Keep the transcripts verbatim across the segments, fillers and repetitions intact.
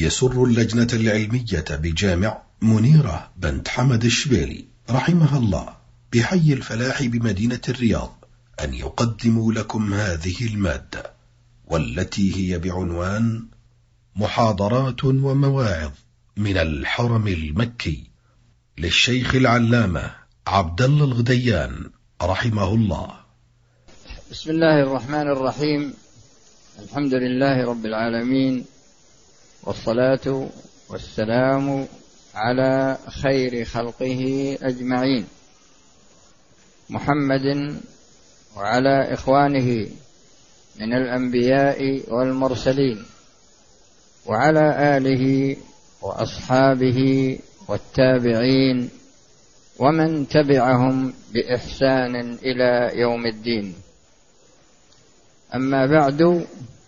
يسر اللجنة العلمية بجامع منيرة بنت حمد الشبيلي رحمها الله بحي الفلاح بمدينة الرياض أن يقدموا لكم هذه المادة، والتي هي بعنوان محاضرات ومواعظ من الحرم المكي للشيخ العلامة عبد الله الغديان رحمه الله. بسم الله الرحمن الرحيم. الحمد لله رب العالمين، والصلاة والسلام على خير خلقه أجمعين، محمد وعلى إخوانه من الأنبياء والمرسلين، وعلى آله وأصحابه والتابعين ومن تبعهم بإحسان إلى يوم الدين. أما بعد،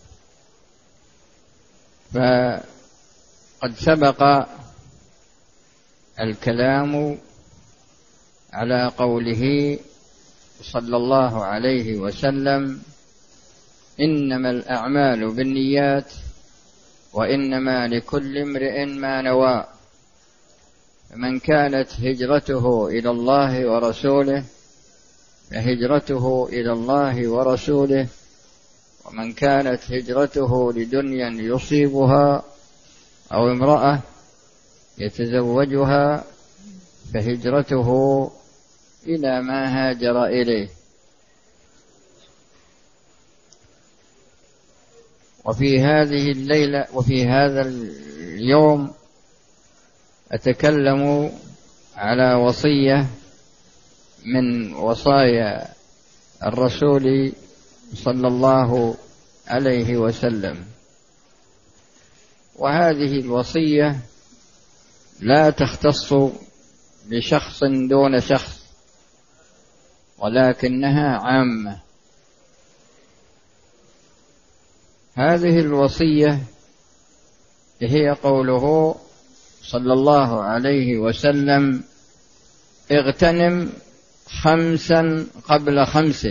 فقد سبق الكلام على قوله صلى الله عليه وسلم: إنما الأعمال بالنيات وإنما لكل امرئ ما نوى، فمن كانت هجرته إلى الله ورسوله فهجرته إلى الله ورسوله، ومن كانت هجرته لدنيا يصيبها أو امرأة يتزوجها فهجرته إلى ما هاجر إليه. وفي هذه الليلة وفي هذا اليوم أتكلم على وصية من وصايا الرسول صلى الله عليه وسلم، وهذه الوصية لا تختص بشخص دون شخص، ولكنها عامة. هذه الوصية هي قوله صلى الله عليه وسلم: اغتنم خمسا قبل خمس.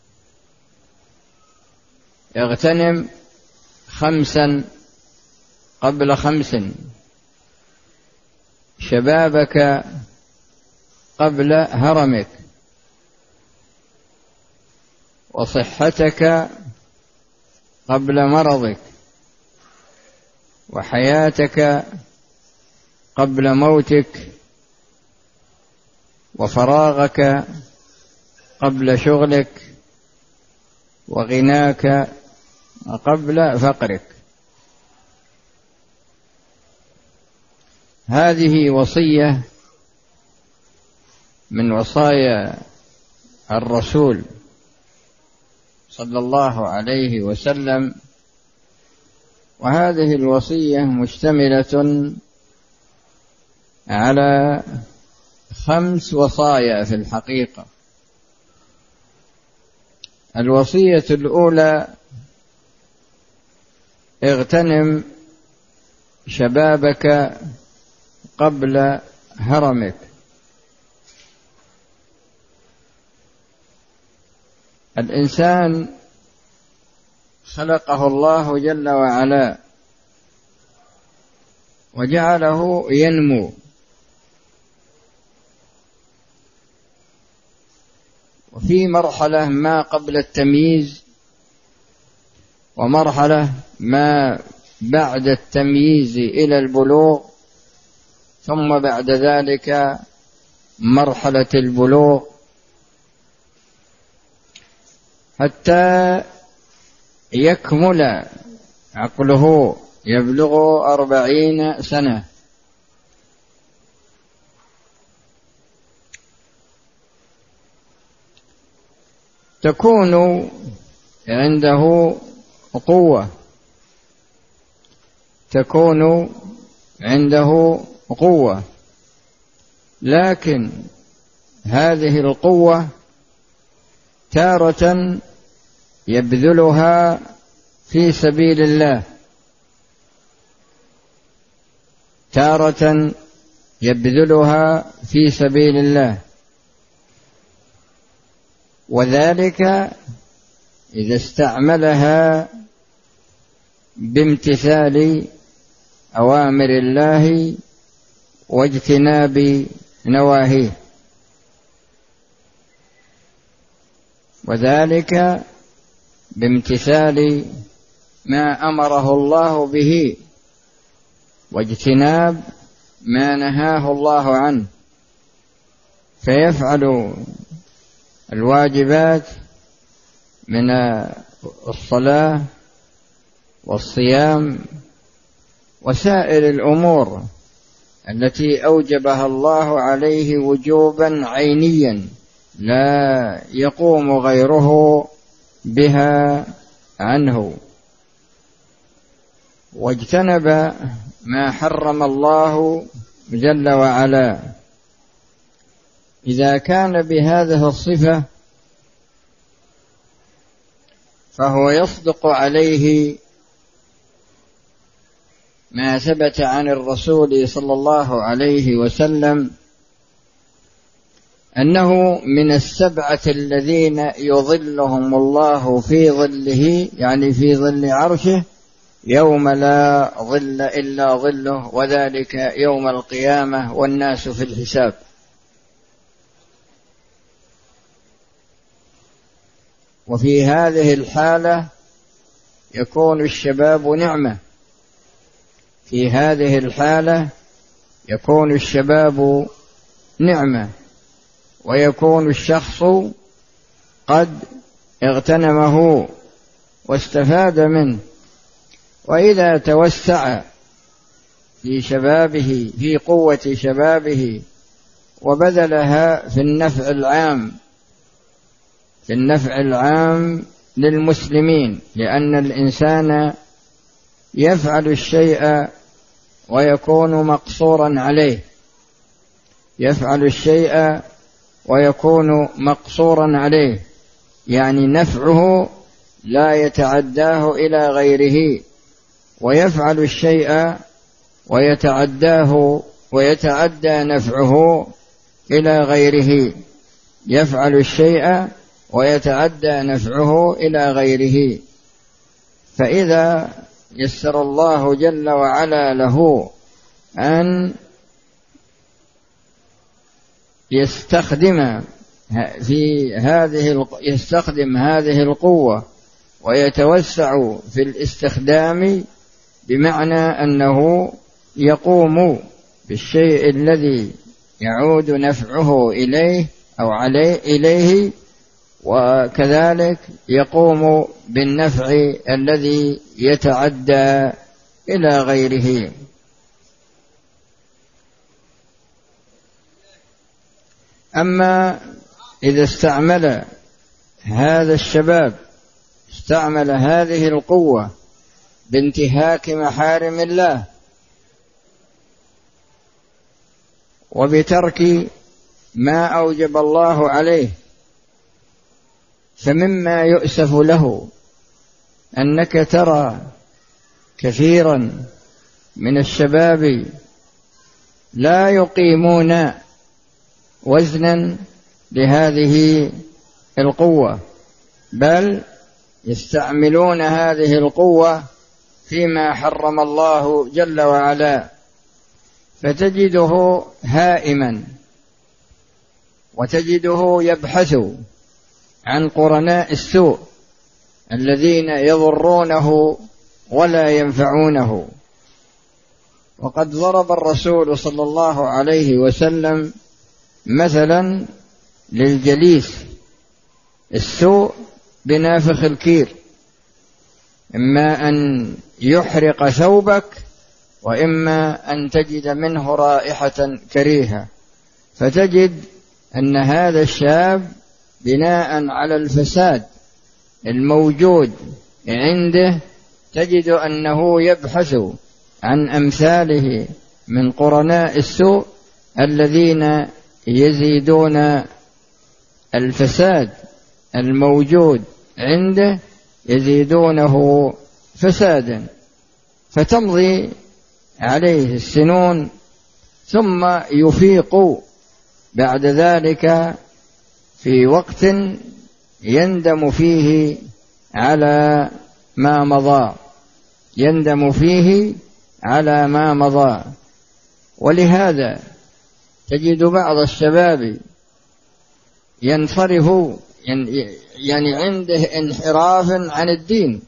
اغتنم خمسا قبل خمس: شبابك قبل هرمك، وصحتك قبل مرضك، وحياتك قبل موتك، وفراغك قبل شغلك، وغناك قبل فقرك. هذه وصية من وصايا الرسول صلى الله عليه وسلم، وهذه الوصية مشتملة على خمس وصايا في الحقيقة. الوصية الأولى: اغتنم شبابك قبل هرمك. الإنسان خلقه الله جل وعلا وجعله ينمو، وفي مرحلة ما قبل التمييز، ومرحلة ما بعد التمييز إلى البلوغ، ثم بعد ذلك مرحلة البلوغ، حتى يكمل عقله، يبلغ أربعين سنة. تكون عنده قوة، تكون عنده قوة، لكن هذه القوة تارة يبذلها في سبيل الله، تارة يبذلها في سبيل الله، وذلك إذا استعملها بامتثال أوامر الله واجتناب نواهيه، وذلك بامتثال ما أمره الله به واجتناب ما نهاه الله عنه، فيفعل الواجبات من الصلاة والصيام وسائر الأمور التي أوجبها الله عليه وجوبا عينيا لا يقوم غيره بها عنه، واجتنب ما حرم الله جل وعلا. إذا كان بهذه الصفة فهو يصدق عليه ما ثبت عن الرسول صلى الله عليه وسلم أنه من السبعة الذين يظلهم الله في ظله، يعني في ظل عرشه، يوم لا ظل إلا ظله، وذلك يوم القيامة والناس في الحساب. وفي هذه الحالة يكون الشباب نعمة، في هذه الحالة يكون الشباب نعمة، ويكون الشخص قد اغتنمه واستفاد منه. وإذا توسع في شبابه، في قوة شبابه، وبذلها في النفع العام، في النفع العام للمسلمين، لأن الإنسان يفعل الشيء ويكون مقصورا عليه، يفعل الشيء ويكون مقصورا عليه، يعني نفعه لا يتعداه إلى غيره، ويفعل الشيء ويتعداه ويتعدى نفعه إلى غيره، يفعل الشيء ويتعدى نفعه إلى غيره. فإذا يسر الله جل وعلا له أن يستخدم في هذه يستخدم هذه القوة ويتوسع في الاستخدام، بمعنى أنه يقوم بالشيء الذي يعود نفعه إليه أو عليه إليه، وكذلك يقوم بالنفع الذي يتعدى إلى غيره. أما إذا استعمل هذا الشباب استعمل هذه القوة بانتهاك محارم الله وبترك ما أوجب الله عليه، فمما يؤسف له أنك ترى كثيرا من الشباب لا يقيمون وزنا لهذه القوة، بل يستعملون هذه القوة فيما حرم الله جل وعلا، فتجده هائما، وتجده يبحث عن قرناء السوء الذين يضرونه ولا ينفعونه. وقد ضرب الرسول صلى الله عليه وسلم مثلا للجليس السوء بنافخ الكير، إما أن يحرق ثوبك وإما أن تجد منه رائحة كريهة. فتجد أن هذا الشاب بناء على الفساد الموجود عنده تجد أنه يبحث عن أمثاله من قرناء السوء الذين يزيدون الفساد الموجود عنده، يزيدونه فسادا، فتمضي عليه السنون ثم يفيق بعد ذلك في وقت يندم فيه على ما مضى، يندم فيه على ما مضى. ولهذا تجد بعض الشباب ينصرف يعني عنده انحراف عن الدين،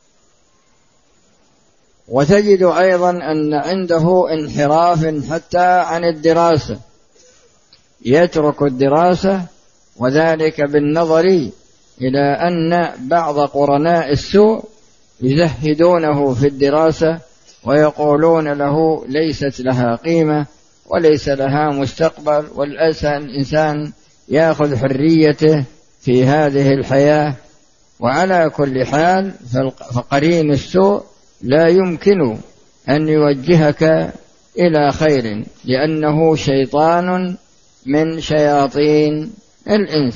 وتجد أيضا أن عنده انحراف حتى عن الدراسة، يترك الدراسة، وذلك بالنظر إلى أن بعض قرناء السوء يزهدونه في الدراسة ويقولون له ليست لها قيمة وليس لها مستقبل، والإنسان يأخذ حريته في هذه الحياة. وعلى كل حال فقرين السوء لا يمكن أن يوجهك إلى خير، لأنه شيطان من شياطين الإنس.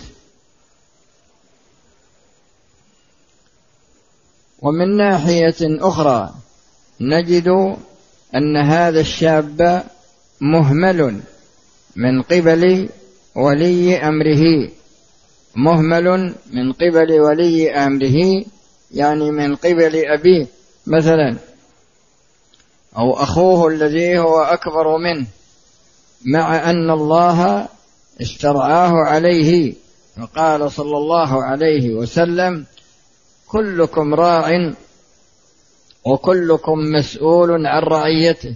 ومن ناحية أخرى نجد أن هذا الشاب مهمل من قبل ولي أمره، مهمل من قبل ولي أمره يعني من قبل أبيه مثلا، أو أخوه الذي هو أكبر منه، مع أن الله استرعاه عليه. فقال صلى الله عليه وسلم: كلكم راع وكلكم مسؤول عن رعيته.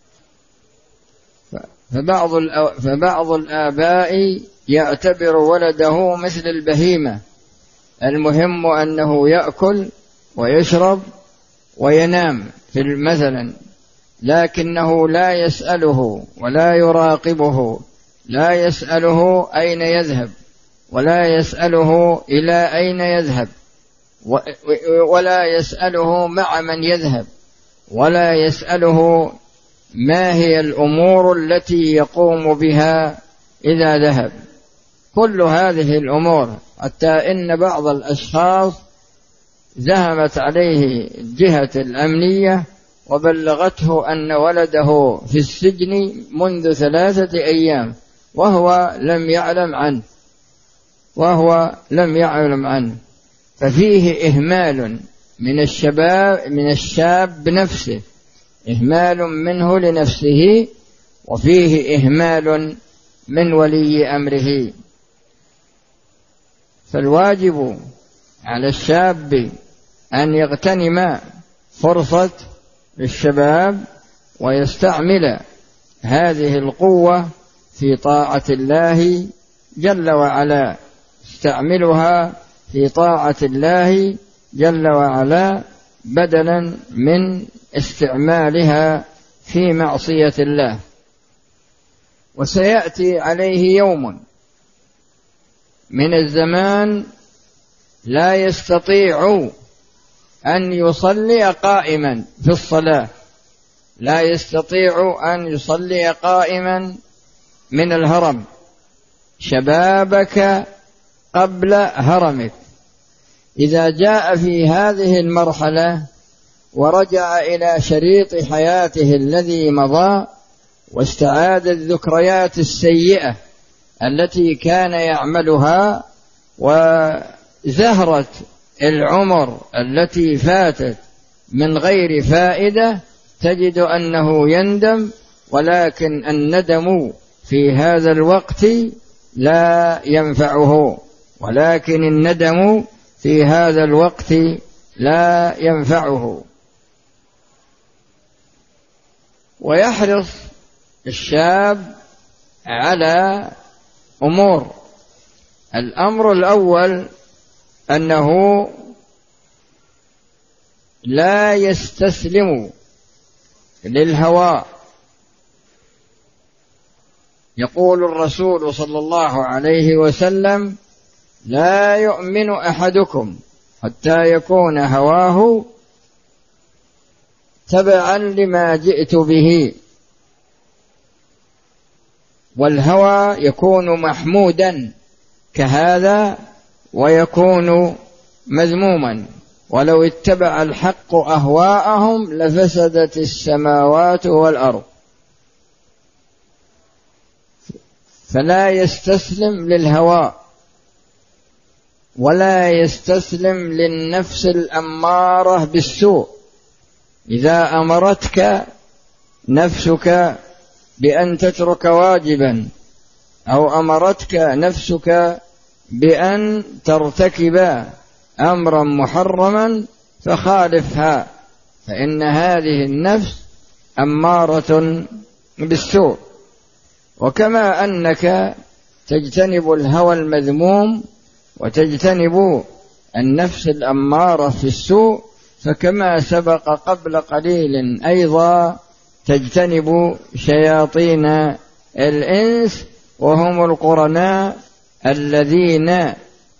فبعض فبعض الآباء يعتبر ولده مثل البهيمة، المهم أنه يأكل ويشرب وينام في مثلا، لكنه لا يسأله ولا يراقبه، لا يسأله أين يذهب، ولا يسأله إلى أين يذهب، ولا يسأله مع من يذهب، ولا يسأله ما هي الأمور التي يقوم بها إذا ذهب. كل هذه الأمور، حتى إن بعض الأشخاص ذهبت عليه جهة الأمنية وبلغته أن ولده في السجن منذ ثلاثة أيام وهو لم يعلم عنه وهو لم يعلم عنه ففيه إهمال من الشباب من الشاب نفسه، إهمال منه لنفسه، وفيه إهمال من ولي أمره. فالواجب على الشاب أن يغتنم فرصة الشباب ويستعمل هذه القوة في طاعة الله جل وعلا، استعملها في طاعة الله جل وعلا بدلا من استعمالها في معصية الله. وسيأتي عليه يوم من الزمان لا يستطيع أن يصلي قائما في الصلاة، لا يستطيع أن يصلي قائما من الهرم. شبابك قبل هرمك. إذا جاء في هذه المرحلة ورجع إلى شريط حياته الذي مضى واستعاد الذكريات السيئة التي كان يعملها وزهرة العمر التي فاتت من غير فائدة، تجد أنه يندم، ولكن الندم في هذا الوقت لا ينفعه، ولكن الندم في هذا الوقت لا ينفعه. ويحرص الشاب على أمور. الأمر الأول أنه لا يستسلم للهوى. يقول الرسول صلى الله عليه وسلم: لا يؤمن أحدكم حتى يكون هواه تبعا لما جئت به. والهوى يكون محمودا كهذا ويكون مذموما. ولو اتبع الحق أهواءهم لفسدت السماوات والأرض. فلا يستسلم للهوى ولا يستسلم للنفس الأمارة بالسوء. إذا أمرتك نفسك بأن تترك واجبا أو أمرتك نفسك بأن ترتكب أمرا محرما فخالفها، فإن هذه النفس أمارة بالسوء. وكما أنك تجتنب الهوى المذموم وتجتنب النفس الأمارة في السوء، فكما سبق قبل قليل أيضا تجتنب شياطين الإنس وهم القرناء الذين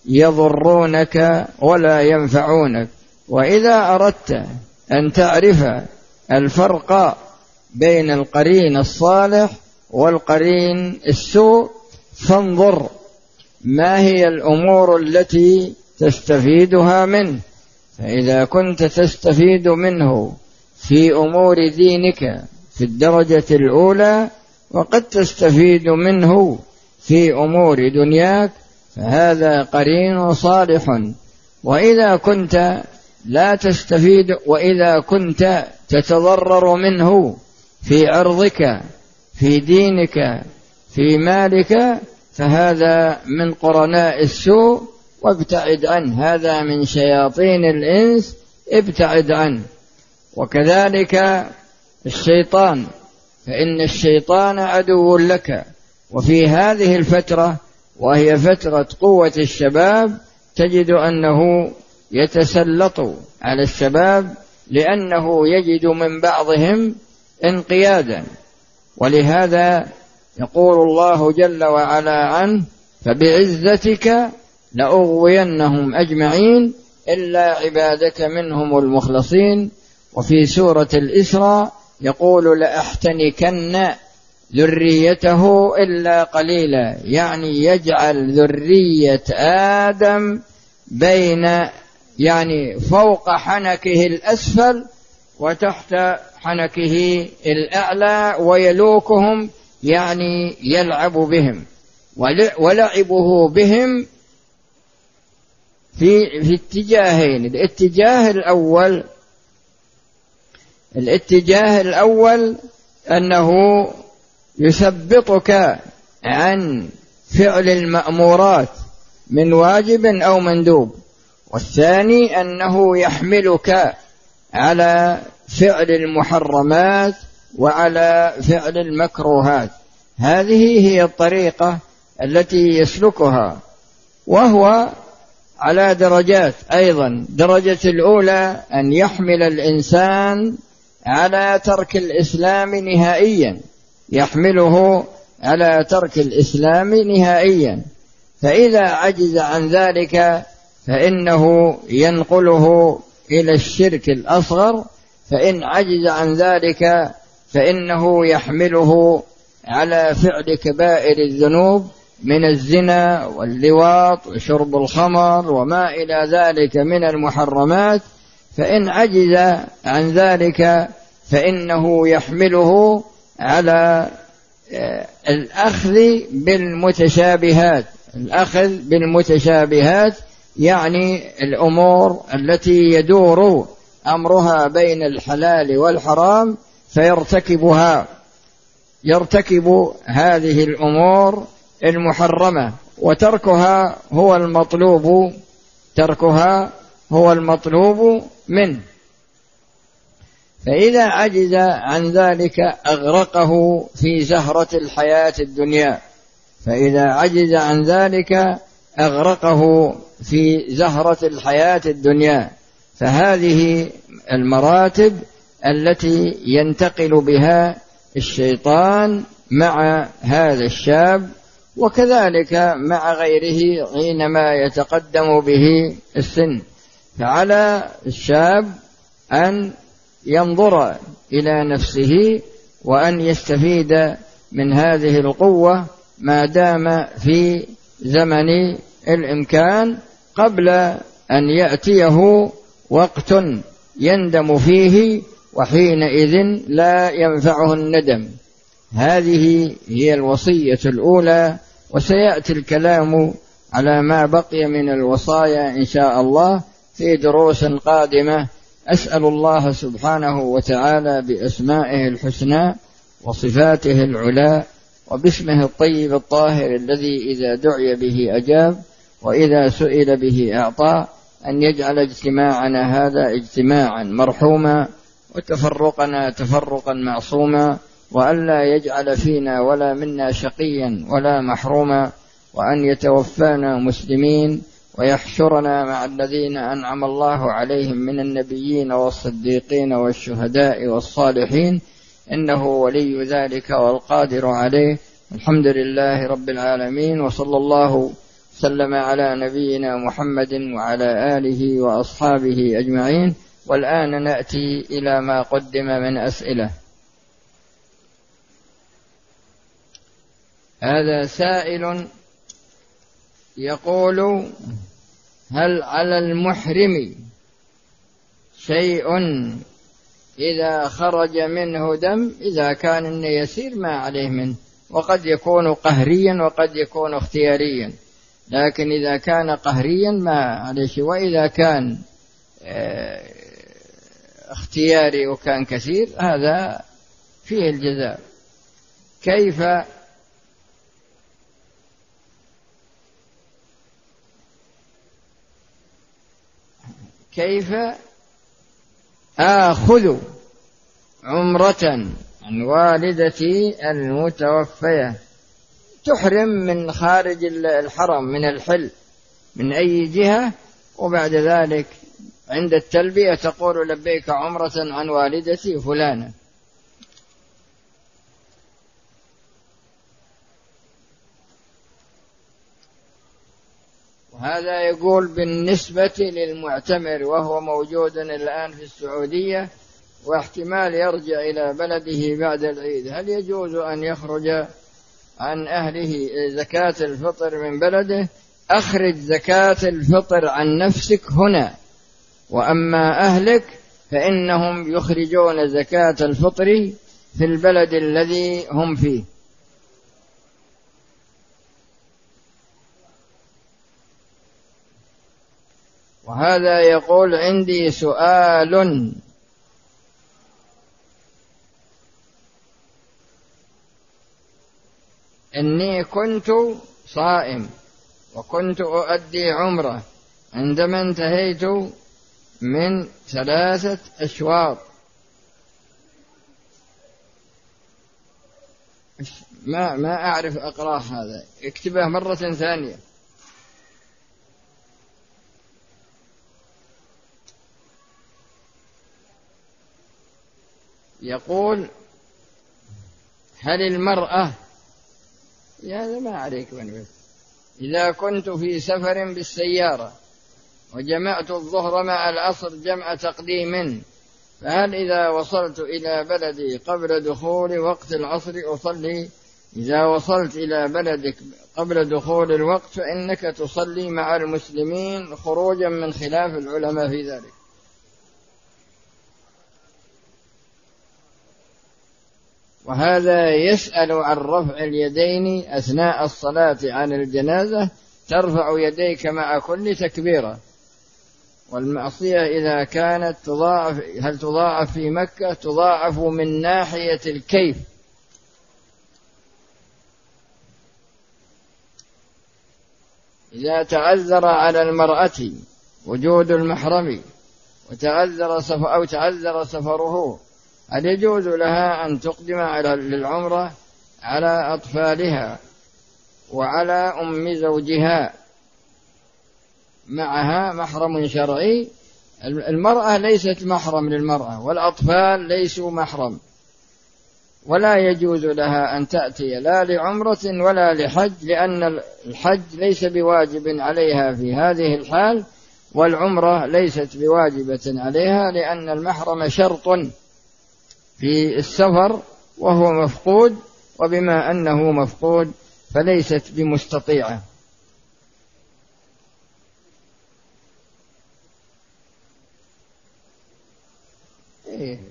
يضرونك ولا ينفعونك. وإذا أردت أن تعرف الفرق بين القرين الصالح والقرين السوء فانظر ما هي الأمور التي تستفيدها منه. فإذا كنت تستفيد منه في أمور دينك في الدرجة الأولى وقد تستفيد منه في أمور دنياك فهذا قرين صالح. وإذا كنت لا تستفيد وإذا كنت تتضرر منه في عرضك في دينك في مالك فهذا من قرناء السوء وابتعد عنه، هذا من شياطين الإنس ابتعد عنه. وكذلك الشيطان، فإن الشيطان عدو لك. وفي هذه الفترة وهي فترة قوة الشباب تجد أنه يتسلط على الشباب لأنه يجد من بعضهم انقيادا، ولهذا يقول الله جل وعلا عنه: فبعزتك لأغوينهم أجمعين إلا عبادك منهم المخلصين. وفي سورة الإسراء يقول: لأحتنكن ذريته إلا قليلا، يعني يجعل ذرية آدم بين يعني فوق حنكه الأسفل وتحت حنكه الأعلى ويلوكهم، يعني يلعب بهم. ولعبه بهم في في اتجاهين: الاتجاه الأول الاتجاه الأول أنه يثبطك عن فعل المأمورات من واجب أو مندوب، والثاني أنه يحملك على فعل المحرمات وعلى فعل المكروهات. هذه هي الطريقة التي يسلكها، وهو على درجات أيضا. درجة الأولى أن يحمل الإنسان على ترك الإسلام نهائيا، يحمله على ترك الإسلام نهائيا، فإذا عجز عن ذلك فإنه ينقله إلى الشرك الأصغر، فإن عجز عن ذلك فإنه يحمله على فعل كبائر الذنوب من الزنا واللواط وشرب الخمر وما إلى ذلك من المحرمات، فإن عجز عن ذلك فإنه يحمله على الأخذ بالمتشابهات. الأخذ بالمتشابهات يعني الأمور التي يدور أمرها بين الحلال والحرام فيرتكبها، يرتكب هذه الأمور المحرمة، وتركها هو المطلوب تركها هو المطلوب منه. فإذا عجز عن ذلك أغرقه في زهرة الحياة الدنيا، فإذا عجز عن ذلك أغرقه في زهرة الحياة الدنيا. فهذه المراتب التي ينتقل بها الشيطان مع هذا الشاب، وكذلك مع غيره حينما يتقدم به السن. فعلى الشاب أن ينظر إلى نفسه وأن يستفيد من هذه القوة ما دام في زمن الإمكان، قبل أن يأتيه وقت يندم فيه وحينئذ لا ينفعه الندم. هذه هي الوصية الأولى، وسيأتي الكلام على ما بقي من الوصايا إن شاء الله في دروس قادمة. أسأل الله سبحانه وتعالى بأسمائه الحسنى وصفاته العلى وباسمه الطيب الطاهر الذي إذا دعي به أجاب وإذا سئل به أعطى أن يجعل اجتماعنا هذا اجتماعا مرحوما وتفرقنا تفرقا معصوما، وألا يجعل فينا ولا منا شقيا ولا محروما، وأن يتوفانا مسلمين ويحشرنا مع الذين أنعم الله عليهم من النبيين والصديقين والشهداء والصالحين، إنه ولي ذلك والقادر عليه. الحمد لله رب العالمين، وصلى الله سلم على نبينا محمد وعلى آله وأصحابه أجمعين. والآن نأتي إلى ما قدم من أسئلة. هذا سائل يقول: هل على المحرم شيء إذا خرج منه دم؟ إذا كان يسير ما عليه منه، وقد يكون قهريا وقد يكون اختياريا، لكن إذا كان قهريا ما عليه شيء، وإذا كان اختياري وكان كثير هذا فيه الجزاء. كيف كيف آخذ عمرة عن والدتي المتوفية تحرم من خارج الحرم من الحل من أي جهة، وبعد ذلك عند التلبية تقول: لبيك عمرة عن والدتي فلانة. وهذا يقول بالنسبة للمعتمر وهو موجود الآن في السعودية واحتمال يرجع إلى بلده بعد العيد، هل يجوز أن يخرج عن أهله زكاة الفطر من بلده؟ أخرج زكاة الفطر عن نفسك هنا، وأما أهلك فإنهم يخرجون زكاة الفطر في البلد الذي هم فيه. وهذا يقول: عندي سؤال، إني كنت صائم وكنت أؤدي عمرة عندما انتهيت من ثلاثة أشواط، ما ما أعرف أقرأ هذا، اكتبه مرة ثانية. يقول: هل المرأة يا هذا ما عليك من إذا كنت في سفر بالسيارة وجمعت الظهر مع العصر جمع تقديم، فهل إذا وصلت إلى بلدي قبل دخول وقت العصر أصلي؟ إذا وصلت إلى بلدك قبل دخول الوقت فإنك تصلي مع المسلمين خروجا من خلاف العلماء في ذلك. وهذا يسأل عن رفع اليدين أثناء الصلاة عن الجنازة، ترفع يديك مع كل تكبيرة. والمعصية إذا كانت تضاعف، هل تضاعف في مكة؟ تضاعف من ناحية الكيف. إذا تعذر على المرأة وجود المحرم وتعذر سفر أو تعذر سفره، هل يجوز لها أن تقدم على للعمرة على أطفالها وعلى أم زوجها معها محرم شرعي؟ المرأة ليست محرم للمرأة، والأطفال ليسوا محرم، ولا يجوز لها أن تأتي لا لعمرة ولا لحج، لأن الحج ليس بواجب عليها في هذه الحال، والعمرة ليست بواجبة عليها، لأن المحرم شرط في السفر وهو مفقود، وبما أنه مفقود فليست بمستطيعة. إيه.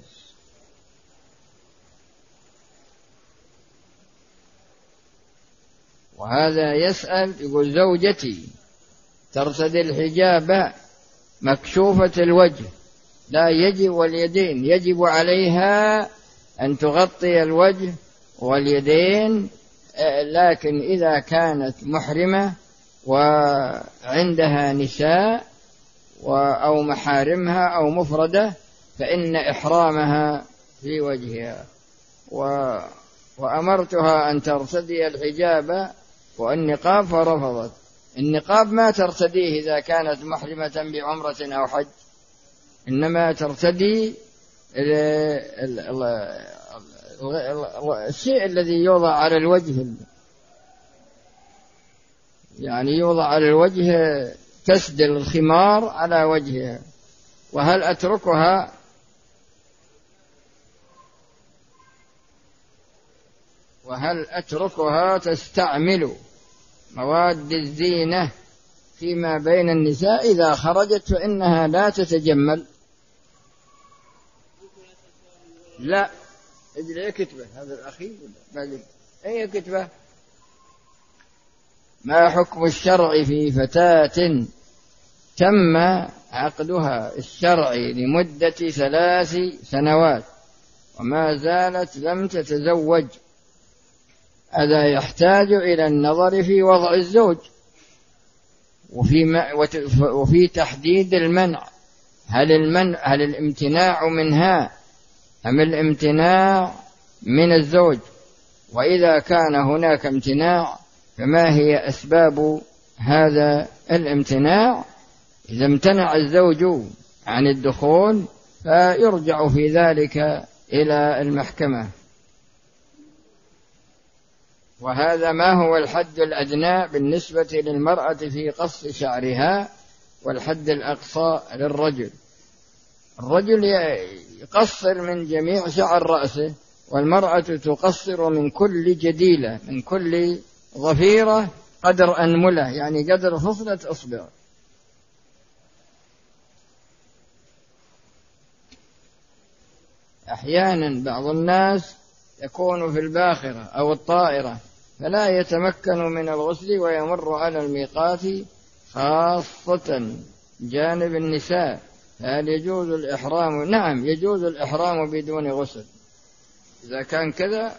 وهذا يسأل يقول: زوجتي ترتدي الحجاب مكشوفة الوجه لا يجب، واليدين يجب عليها أن تغطي الوجه واليدين، لكن إذا كانت محرمة وعندها نساء أو محارمها أو مفردة فإن إحرامها في وجهها. و وأمرتها أن ترتدي الحجاب والنقاب فرفضت. النقاب ما ترتديه إذا كانت محرمة بعمرة أو حج، إنما ترتدي الشيء الذي يوضع على الوجه، يعني يوضع على الوجه، تسدل الخمار على وجهها. وهل أتركها وهل أتركها تستعمل مواد الزينة فيما بين النساء إذا خرجت فإنها لا تتجمل؟ لا، اجل كتبة هذا الأخير بعد أي كتبة. ما حكم الشرع في فتاة تم عقدها الشرعي لمدة ثلاث سنوات وما زالت لم تتزوج؟ هذا يحتاج إلى النظر في وضع الزوج وفي, وفي تحديد المنع. هل المنع هل الامتناع منها أم الامتناع من الزوج؟ وإذا كان هناك امتناع فما هي أسباب هذا الامتناع؟ إذا امتنع الزوج عن الدخول فيرجع في ذلك إلى المحكمة. وهذا ما هو الحد الأدنى بالنسبة للمرأة في قص شعرها والحد الأقصى للرجل؟ الرجل يقصر من جميع شعر رأسه، والمرأة تقصر من كل جديلة، من كل ظفيرة قدر أنملة، يعني قدر فصلة أصبع. أحيانا بعض الناس يكون في الباخرة أو الطائرة فلا يتمكن من الغسل ويمر على الميقات خاصة جانب النساء، هل يجوز الإحرام؟ نعم يجوز الإحرام بدون غسل إذا كان كذا.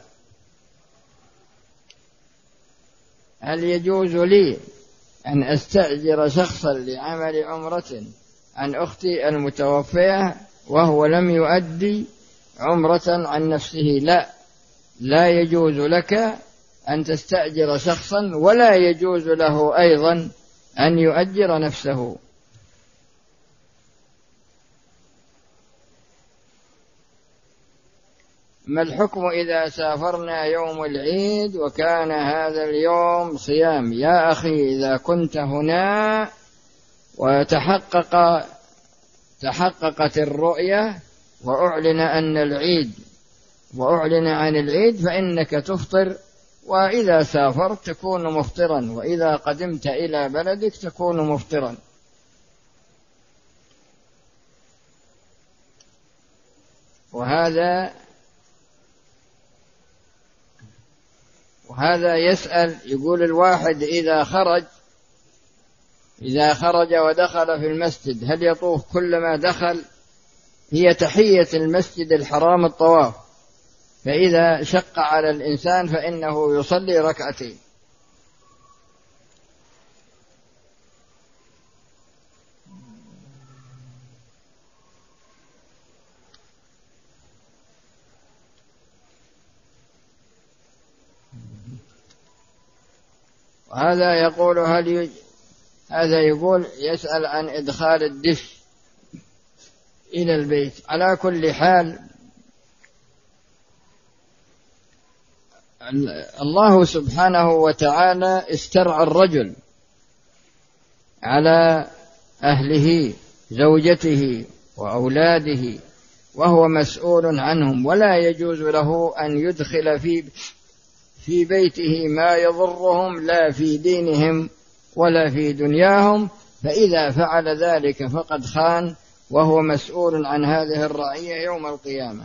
هل يجوز لي أن أستأجر شخصا لعمل عمرة عن أختي المتوفية وهو لم يؤدي عمرة عن نفسه؟ لا، لا يجوز لك أن تستأجر شخصا، ولا يجوز له أيضا أن يؤجر نفسه. ما الحكم إذا سافرنا يوم العيد وكان هذا اليوم صيام؟ يا أخي إذا كنت هنا وتحقق تحققت الرؤية وأعلن أن العيد وأعلن عن العيد فإنك تفطر، وإذا سافرت تكون مفطرا، وإذا قدمت إلى بلدك تكون مفطرا. وهذا وهذا يسأل يقول الواحد إذا خرج إذا خرج ودخل في المسجد هل يطوف كلما دخل؟ هي تحية المسجد الحرام الطواف، فإذا شق على الإنسان فإنه يصلي ركعتين. وهذا يقول هل يج... هذا يقول يسأل عن إدخال الدش إلى البيت. على كل حال الله سبحانه وتعالى استرعى الرجل على أهله زوجته وأولاده وهو مسؤول عنهم، ولا يجوز له أن يدخل في في بيته ما يضرهم لا في دينهم ولا في دنياهم، فإذا فعل ذلك فقد خان وهو مسؤول عن هذه الرعية يوم القيامة.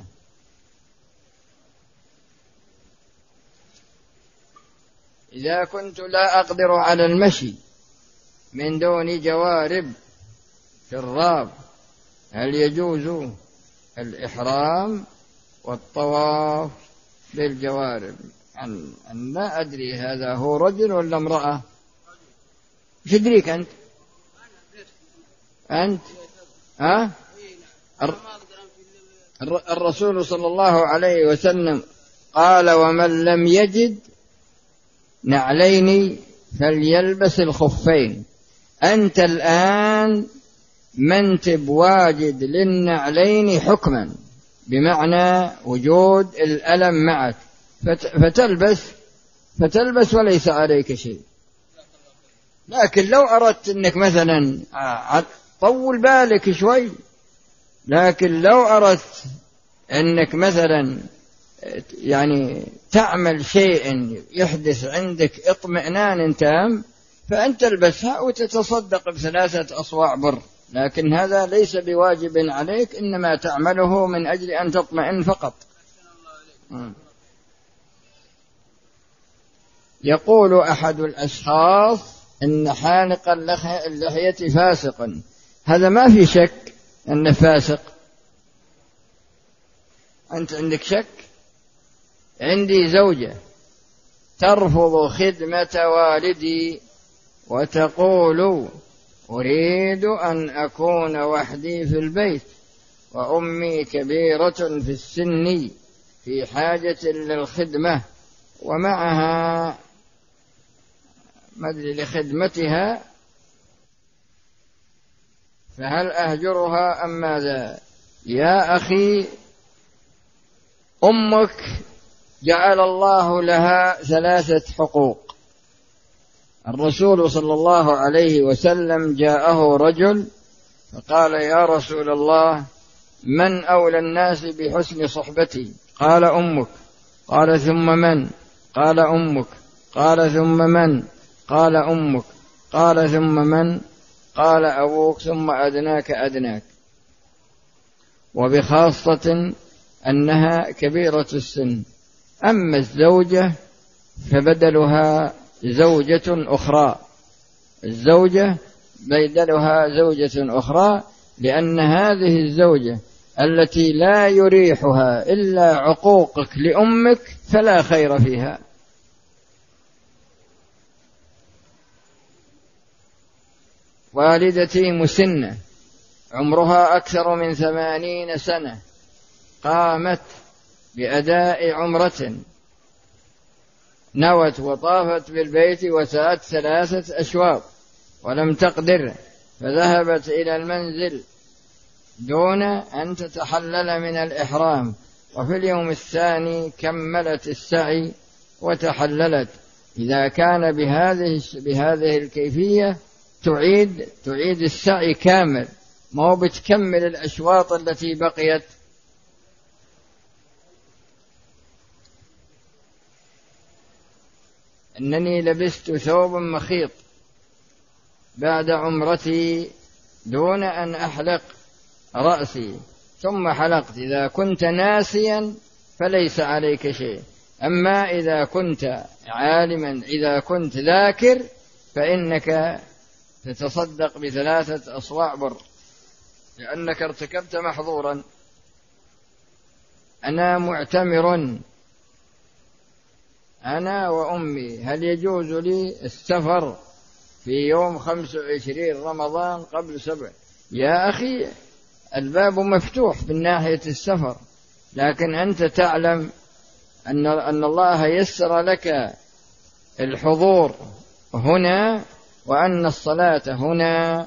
إذا كنت لا أقدر على المشي من دون جوارب شراب هل يجوز الإحرام والطواف بالجوارب؟ أن لا أدري هذا هو رجل ولا امرأة. ايش يدريك أنت؟ أنت ها؟ الرسول صلى الله عليه وسلم قال: ومن لم يجد نعلين فليلبس الخفين. أنت الآن منتب واجد للنعلين حكما، بمعنى وجود الألم معك، فتلبس فتلبس وليس عليك شيء. لكن لو أردت أنك مثلا طول بالك شوي، لكن لو أردت أنك مثلا يعني تعمل شيء يحدث عندك اطمئنان تام، فأنت تلبسها وتتصدق بثلاثة أصواع بر، لكن هذا ليس بواجب عليك، إنما تعمله من أجل أن تطمئن فقط. يقول أحد الأشخاص إن حالق اللحية فاسق. هذا ما في شك أنه فاسق. أنت عندك شك؟ عندي زوجة ترفض خدمة والدي وتقول: أريد أن أكون وحدي في البيت، وأمي كبيرة في السن في حاجة للخدمة، ومعها مدري لخدمتها، فهل أهجرها أم ماذا؟ يا أخي، أمك جعل الله لها ثلاثة حقوق. الرسول صلى الله عليه وسلم جاءه رجل فقال: يا رسول الله، من أولى الناس بحسن صحبتي؟ قال: أمك. قال: ثم من؟ قال: أمك. قال: ثم من؟ قال: أمك. قال: ثم من؟ قال: أبوك، ثم أدناك أدناك. وبخاصة أنها كبيرة السن. أما الزوجة فبدلها زوجة أخرى، الزوجة بدلها زوجة أخرى، لأن هذه الزوجة التي لا يريحها إلا عقوقك لأمك فلا خير فيها. والدتي مسنة عمرها أكثر من ثمانين سنة، قامت بأداء عمرة، نوت وطافت بالبيت وسعت ثلاثة أشواط ولم تقدر، فذهبت إلى المنزل دون أن تتحلل من الإحرام، وفي اليوم الثاني كملت السعي وتحللت. إذا كان بهذه بهذه الكيفية تعيد تعيد السعي كامل، ما هو بتكمل الأشواط التي بقيت. أنني لبست ثوب مخيط بعد عمرتي دون أن أحلق رأسي، ثم حلقت. إذا كنت ناسيا فليس عليك شيء، أما إذا كنت عالما، إذا كنت ذاكر، فإنك تتصدق بثلاثة أصواع بر، لأنك ارتكبت محظورا. أنا معتمر، أنا وأمي، هل يجوز لي السفر في يوم خمس وعشرين رمضان قبل سبع؟ يا أخي، الباب مفتوح من ناحية السفر، لكن أنت تعلم أن أن الله يسر لك الحضور هنا، وأن الصلاة هنا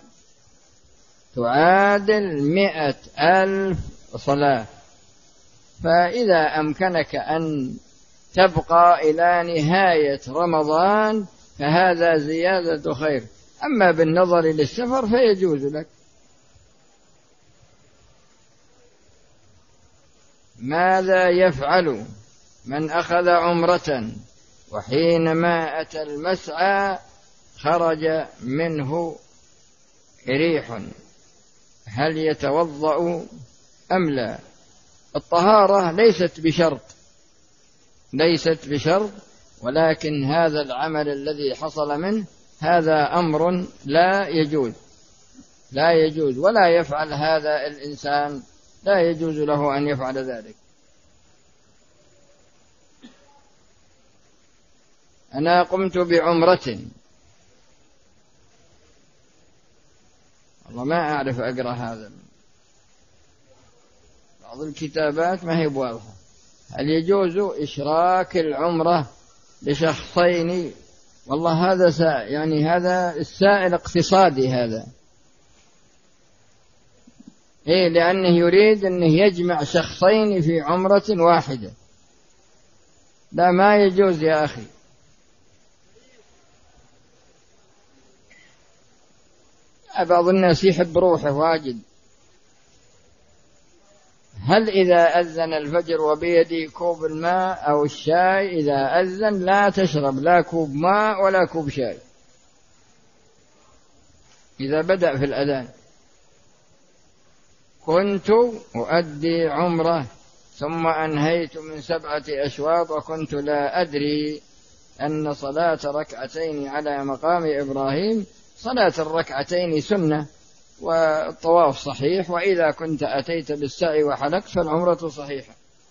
تعادل مئة ألف صلاة، فإذا أمكنك أن تبقى إلى نهاية رمضان فهذا زيادة خير. أما بالنظر للسفر فيجوز لك. ماذا يفعل من أخذ عمرة وحينما أتى المسعى خرج منه ريح؟ هل يتوضأ أم لا؟ الطهارة ليست بشرط ليست بشرط ولكن هذا العمل الذي حصل منه هذا أمر لا يجوز. لا يجوز، ولا يفعل هذا الإنسان، لا يجوز له أن يفعل ذلك. أنا قمت بعمرة، والله ما أعرف أقرأ هذا، بعض الكتابات ما هي واضحة. هل يجوز إشراك العمرة لشخصين؟ والله هذا سا يعني هذا السائل اقتصادي هذا، إيه، لأنه يريد أنه يجمع شخصين في عمرة واحدة. لا، ما يجوز يا أخي. بعض الناس يحب روحه واجد. هل إذا أذن الفجر وبيدي كوب الماء أو الشاي، إذا أذن لا تشرب لا كوب ماء ولا كوب شاي إذا بدأ في الأذان. كنت أؤدي عمره ثم أنهيت من سبعة أشواط، وكنت لا أدري أن صلاة ركعتين على مقام إبراهيم صلاة الركعتين سنة، والطواف صحيح، وإذا كنت أتيت بالسعي وحلقت فالعمرة صحيحة.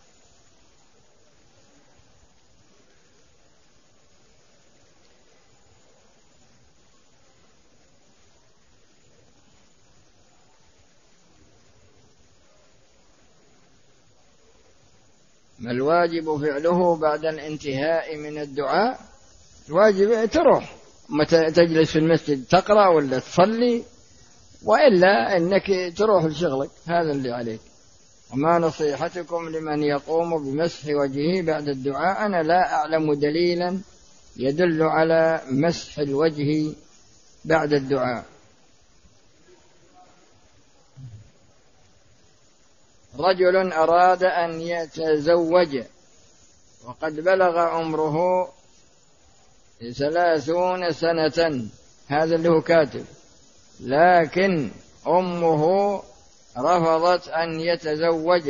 ما الواجب فعله بعد الانتهاء من الدعاء؟ الواجب تروح متى تجلس في المسجد تقرأ ولا تصلي، وإلا أنك تروح لشغلك، هذا اللي عليك. وما نصيحتكم لمن يقوم بمسح وجهه بعد الدعاء؟ أنا لا أعلم دليلا يدل على مسح الوجه بعد الدعاء. رجل أراد أن يتزوج وقد بلغ عمره ثلاثون سنة، هذا اللي هو كاتب، لكن أمه رفضت أن يتزوج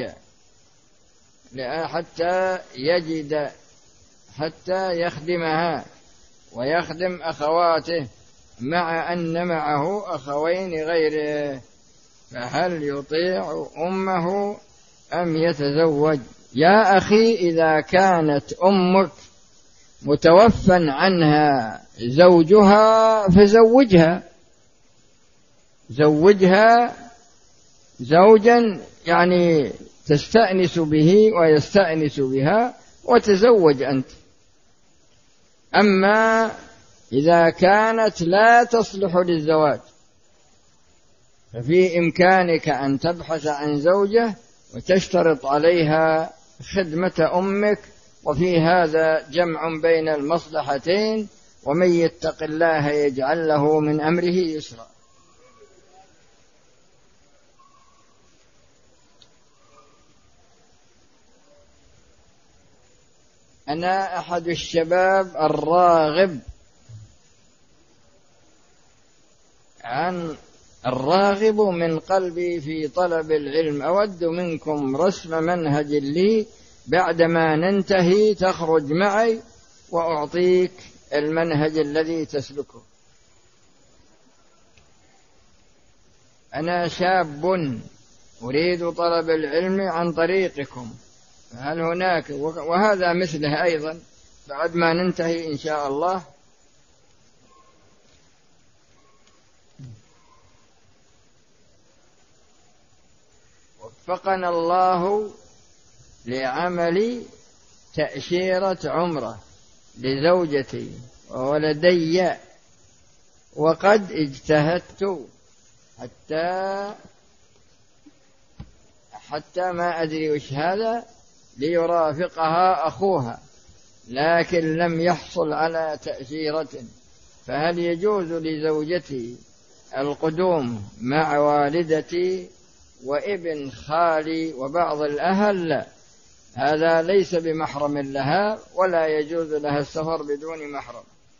حتى يجد حتى يخدمها ويخدم أخواته، مع أن معه أخوين غيره، فهل يطيع أمه أم يتزوج؟ يا أخي، إذا كانت أمك متوفى عنها زوجها فزوجها، زوجها زوجا يعني تستأنس به ويستأنس بها، وتزوج أنت. أما إذا كانت لا تصلح للزواج ففي إمكانك أن تبحث عن زوجة وتشترط عليها خدمة أمك، وفي هذا جمع بين المصلحتين، ومن يتق الله يجعل له من أمره يسرا. أنا أحد الشباب الراغب عن الراغب من قلبي في طلب العلم، أود منكم رسم منهج لي، بعدما ننتهي تخرج معي وأعطيك المنهج الذي تسلكه. أنا شاب أريد طلب العلم عن طريقكم، هل هناك، وهذا مثله أيضا بعد ما ننتهي إن شاء الله. وفقنا الله لعمل تأشيرة عمرة لزوجتي وولدي، وقد اجتهدت حتى حتى ما أدري وش هذا ليرافقها أخوها، لكن لم يحصل على تأشيرة، فهل يجوز لزوجتي القدوم مع والدتي وابن خالي وبعض الأهل؟ لا، هذا ليس بمحرم لها، ولا يجوز لها السفر بدون محرم.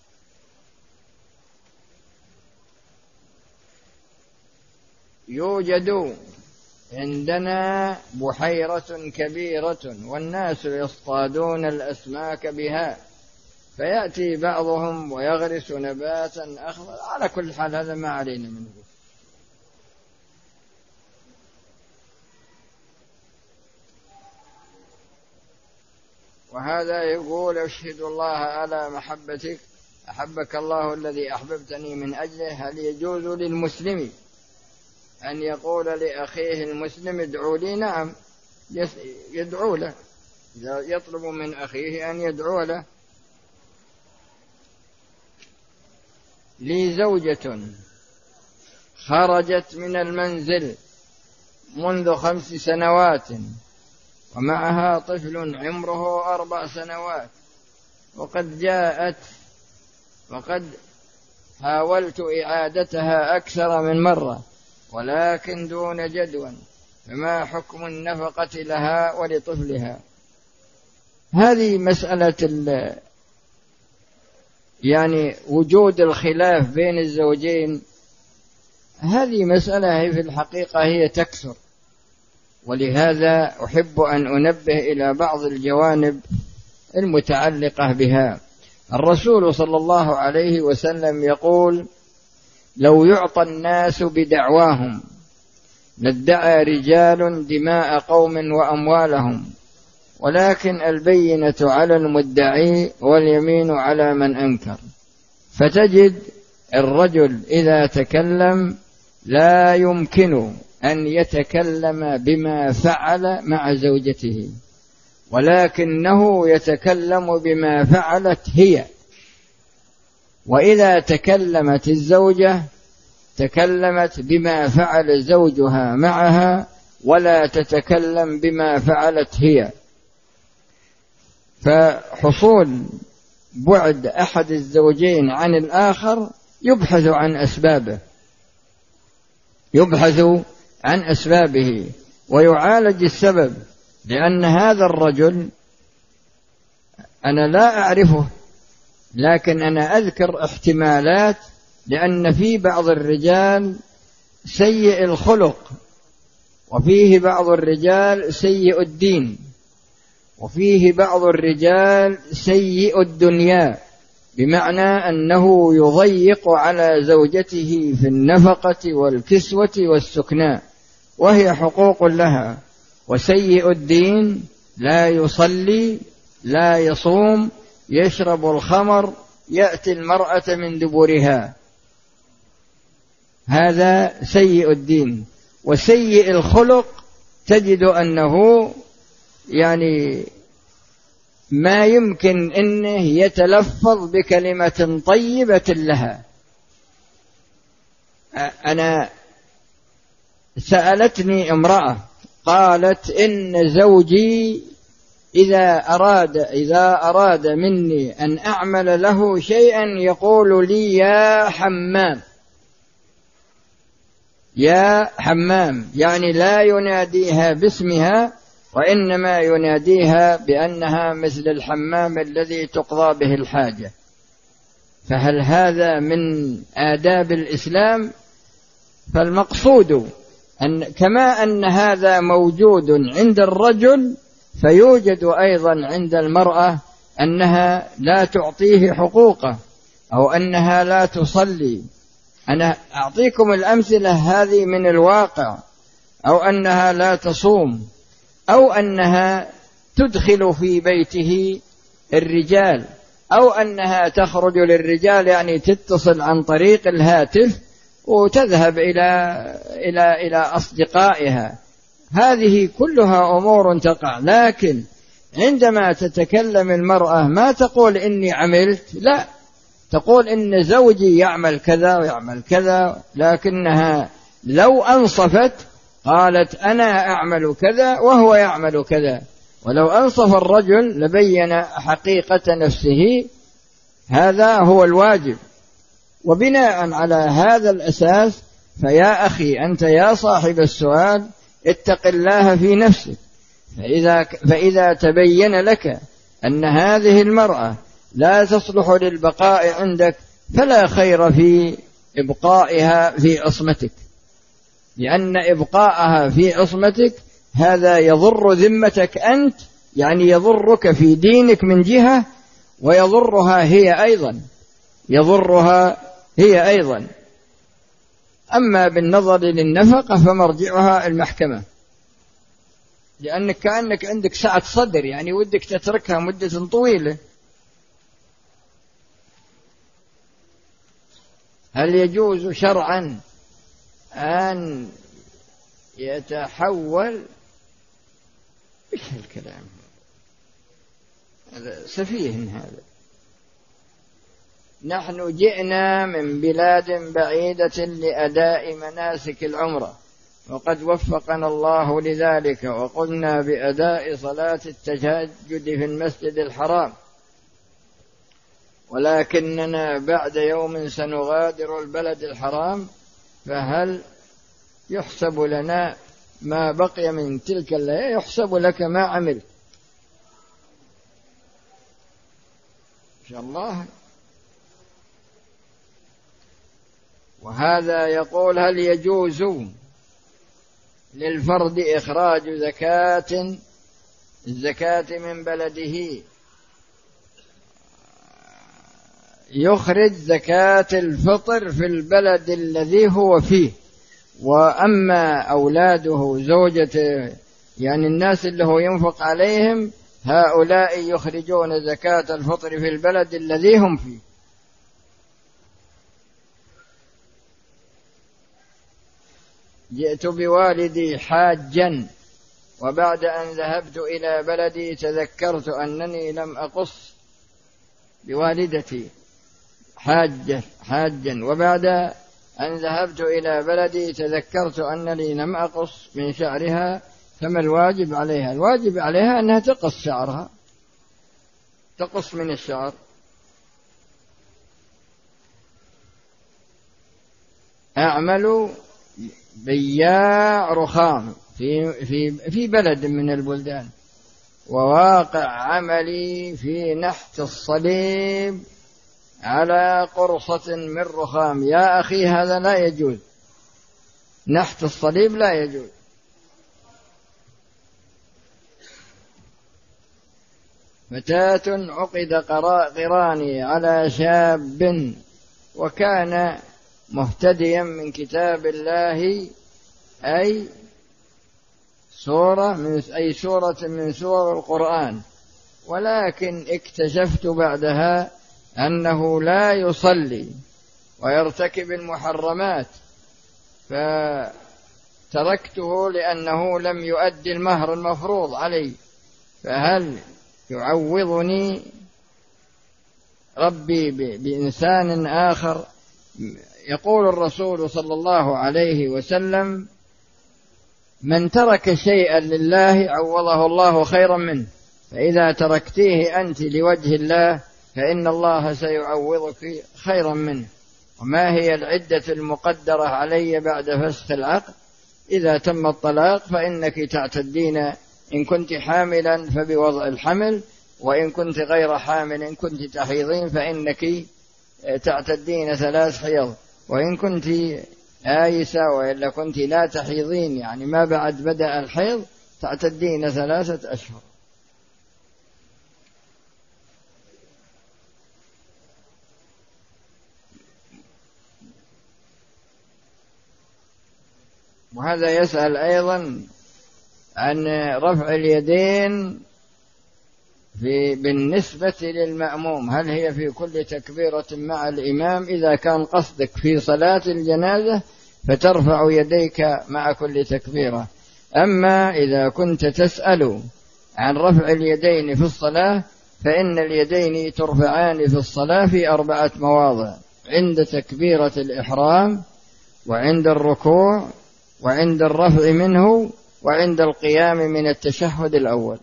يوجد عندنا بحيرة كبيرة والناس يصطادون الأسماك بها، فيأتي بعضهم ويغرس نباتا أخضر، على كل حال هذا ما علينا منه. وهذا يقول أشهد الله على محبتك أحبك الله الذي أحببتني من أجله. هل يجوز للمسلم أن يقول لأخيه المسلم ادعوا لي؟ نعم، يدعو له، يطلب من أخيه أن يدعو له. لي زوجة خرجت من المنزل منذ خمس سنوات ومعها طفل عمره أربع سنوات، وقد جاءت وقد حاولت إعادتها أكثر من مرة ولكن دون جدوى، فما حكم النفقة لها ولطفلها؟ هذه مسألة يعني وجود الخلاف بين الزوجين، هذه مسألة في الحقيقة هي تكثر، ولهذا أحب أن أنبه إلى بعض الجوانب المتعلقة بها. الرسول صلى الله عليه وسلم يقول: لو يعطى الناس بدعواهم لادعى رجال دماء قوم وأموالهم، ولكن البينة على المدعي واليمين على من أنكر. فتجد الرجل إذا تكلم لا يمكن أن يتكلم بما فعل مع زوجته، ولكنه يتكلم بما فعلت هي. وإذا تكلمت الزوجة تكلمت بما فعل زوجها معها، ولا تتكلم بما فعلت هي. فحصول بعد أحد الزوجين عن الآخر يبحث عن أسبابه يبحث عن أسبابه ويعالج السبب، لأن هذا الرجل أنا لا أعرفه، لكن أنا أذكر احتمالات، لأن في بعض الرجال سيء الخلق، وفيه بعض الرجال سيء الدين، وفيه بعض الرجال سيء الدنيا، بمعنى أنه يضيق على زوجته في النفقة والكسوة والسكنى، وهي حقوق لها. وسيء الدين لا يصلي لا يصوم، يشرب الخمر، يأتي المرأة من دبرها، هذا سيء الدين. وسيء الخلق تجد أنه يعني ما يمكن أنه يتلفظ بكلمة طيبة لها. أنا سألتني امرأة قالت إن زوجي إذا أراد إذا أراد مني أن أعمل له شيئا يقول لي يا حمام يا حمام، يعني لا يناديها باسمها، وإنما يناديها بأنها مثل الحمام الذي تقضى به الحاجة. فهل هذا من آداب الإسلام؟ فالمقصود أن كما أن هذا موجود عند الرجل فيوجد أيضا عند المرأة، أنها لا تعطيه حقوقه، أو أنها لا تصلي. أنا أعطيكم الأمثلة هذه من الواقع، أو أنها لا تصوم، أو أنها تدخل في بيته الرجال، أو أنها تخرج للرجال، يعني تتصل عن طريق الهاتف وتذهب إلى إلى إلى أصدقائها. هذه كلها أمور تقع، لكن عندما تتكلم المرأة ما تقول إني عملت، لا، تقول إن زوجي يعمل كذا ويعمل كذا، لكنها لو أنصفت قالت أنا أعمل كذا وهو يعمل كذا. ولو أنصف الرجل لبين حقيقة نفسه، هذا هو الواجب. وبناء على هذا الأساس فيا أخي أنت يا صاحب السؤال اتق الله في نفسك، فإذا, فإذا تبين لك أن هذه المرأة لا تصلح للبقاء عندك فلا خير في إبقائها في عصمتك، لأن إبقاءها في عصمتك هذا يضر ذمتك أنت، يعني يضرك في دينك من جهة، ويضرها هي أيضا يضرها هي أيضا. أما بالنظر للنفقة فمرجعها المحكمة. لأنك كأنك عندك سعة صدر، يعني ودك تتركها مدة طويلة. هل يجوز شرعا أن يتحول؟ إيش هالكلام هذا؟ سفيه هذا. نحن جئنا من بلاد بعيدة لأداء مناسك العمرة، وقد وفقنا الله لذلك، وقلنا بأداء صلاة التهجد في المسجد الحرام، ولكننا بعد يوم سنغادر البلد الحرام، فهل يحسب لنا ما بقي من تلك الليلة؟ يحسب لك ما عمل إن شاء الله. وهذا يقول: هل يجوز للفرد إخراج زكاة الزكاة من بلده؟ يخرج زكاة الفطر في البلد الذي هو فيه، وأما أولاده زوجته يعني الناس اللي هو ينفق عليهم، هؤلاء يخرجون زكاة الفطر في البلد الذي هم فيه. جئت بوالدي حاجا، وبعد أن ذهبت إلى بلدي تذكرت أنني لم أقص بوالدتي حاجة حاجا وبعد أن ذهبت إلى بلدي تذكرت أنني لم أقص من شعرها، فما الواجب عليها؟ الواجب عليها أنها تقص شعرها، تقص من الشعر. أعمل بياع رخام في في في بلد من البلدان، وواقع عملي في نحت الصليب على قرصة من رخام. يا أخي هذا لا يجوز، نحت الصليب لا يجوز. فتاة عقد قراني على شاب وكان مهتديا من كتاب الله، أي سورة من أي سورة من سور القرآن، ولكن اكتشفت بعدها أنه لا يصلي ويرتكب المحرمات، فتركته لأنه لم يؤدي المهر المفروض علي، فهل يعوضني ربي بإنسان آخر؟ يقول الرسول صلى الله عليه وسلم: من ترك شيئا لله عوضه الله خيرا منه، فإذا تركتيه أنت لوجه الله فإن الله سيعوضك خيرا منه. وما هي العدة المقدرة علي بعد فسخ العقد؟ إذا تم الطلاق فإنك تعتدين، إن كنت حاملا فبوضع الحمل، وإن كنت غير حامل إن كنت تحيضين فإنك تعتدين ثلاث حيض، وإن كنت آيسة وإلا كنت لا تحيضين يعني ما بعد بدأ الحيض تعتدين ثلاثة أشهر. وهذا يسأل أيضا عن رفع اليدين في بالنسبة للمأموم، هل هي في كل تكبيرة مع الإمام؟ إذا كان قصدك في صلاة الجنازة فترفع يديك مع كل تكبيرة، أما إذا كنت تسأل عن رفع اليدين في الصلاة فإن اليدين ترفعان في الصلاة في أربعة مواضع: عند تكبيرة الإحرام، وعند الركوع، وعند الرفع منه، وعند القيام من التشهد الأول.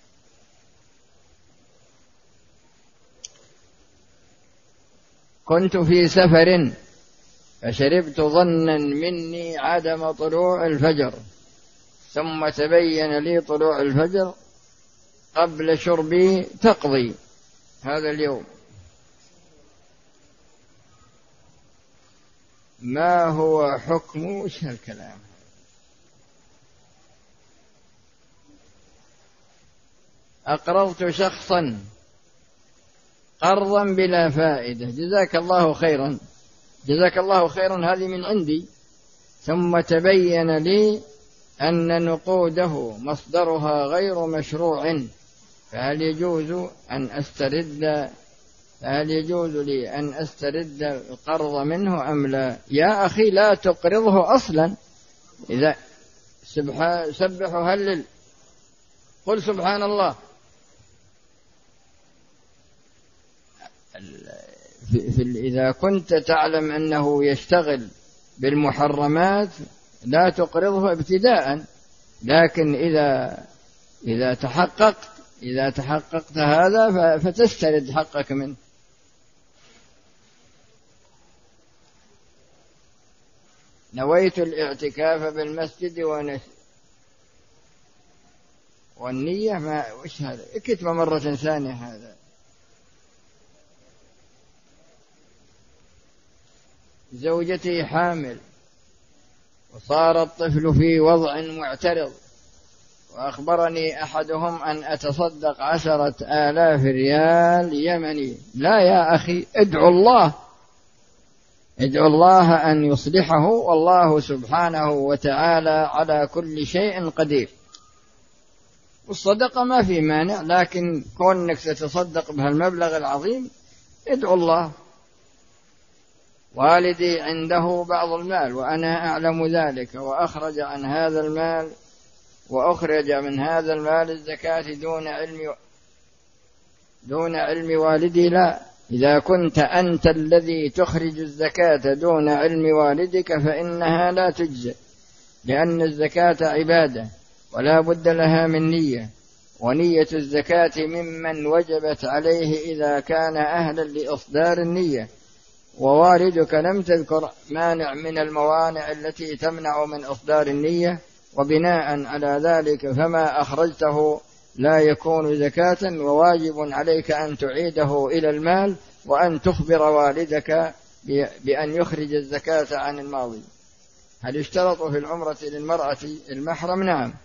كنت في سفر فشربت ظنا مني عدم طلوع الفجر، ثم تبين لي طلوع الفجر قبل شربي تقضي هذا اليوم، ما هو حكم وش هالكلام؟ أقرضت شخصا قرضا بلا فائدة، جزاك الله خيرا، جزاك الله خيرا، هذه من عندي، ثم تبين لي أن نقوده مصدرها غير مشروع، فهل يجوز أن أسترد فهل يجوز لي أن أسترد القرض منه أم لا؟ يا أخي لا تقرضه أصلا. إذا سبحوا هلل قل سبحان الله. إذا كنت تعلم أنه يشتغل بالمحرمات لا تقرضه ابتداء، لكن إذا إذا تحققت إذا تحققت هذا فتسترد حقك منه. نويت الاعتكاف بالمسجد ونس والنية ما وش هذا؟ اكتب مرة ثانية هذا. زوجتي حامل وصار الطفل في وضع معترض، وأخبرني أحدهم أن أتصدق عشرة آلاف ريال يمني. لا يا أخي، ادعو الله ادعو الله أن يصلحه، والله سبحانه وتعالى على كل شيء قدير. والصدقة ما في مانع، لكن كونك تتصدق بهالمبلغ العظيم ادعو الله. والدي عنده بعض المال وأنا أعلم ذلك، وأخرج عن هذا المال وأخرج من هذا المال الزكاة دون علم دون علم والدي. لا، إذا كنت أنت الذي تخرج الزكاة دون علم والدك فإنها لا تجزئ، لأن الزكاة عبادة ولا بد لها من نية، ونية الزكاة ممن وجبت عليه إذا كان أهلا لإصدار النية، ووالدك لم تذكر مانع من الموانع التي تمنع من إصدار النية، وبناء على ذلك فما أخرجته لا يكون زكاة، وواجب عليك أن تعيده إلى المال وأن تخبر والدك بأن يخرج الزكاة عن الماضي. هل يشترط في العمرة للمرأة المحرم؟ نعم.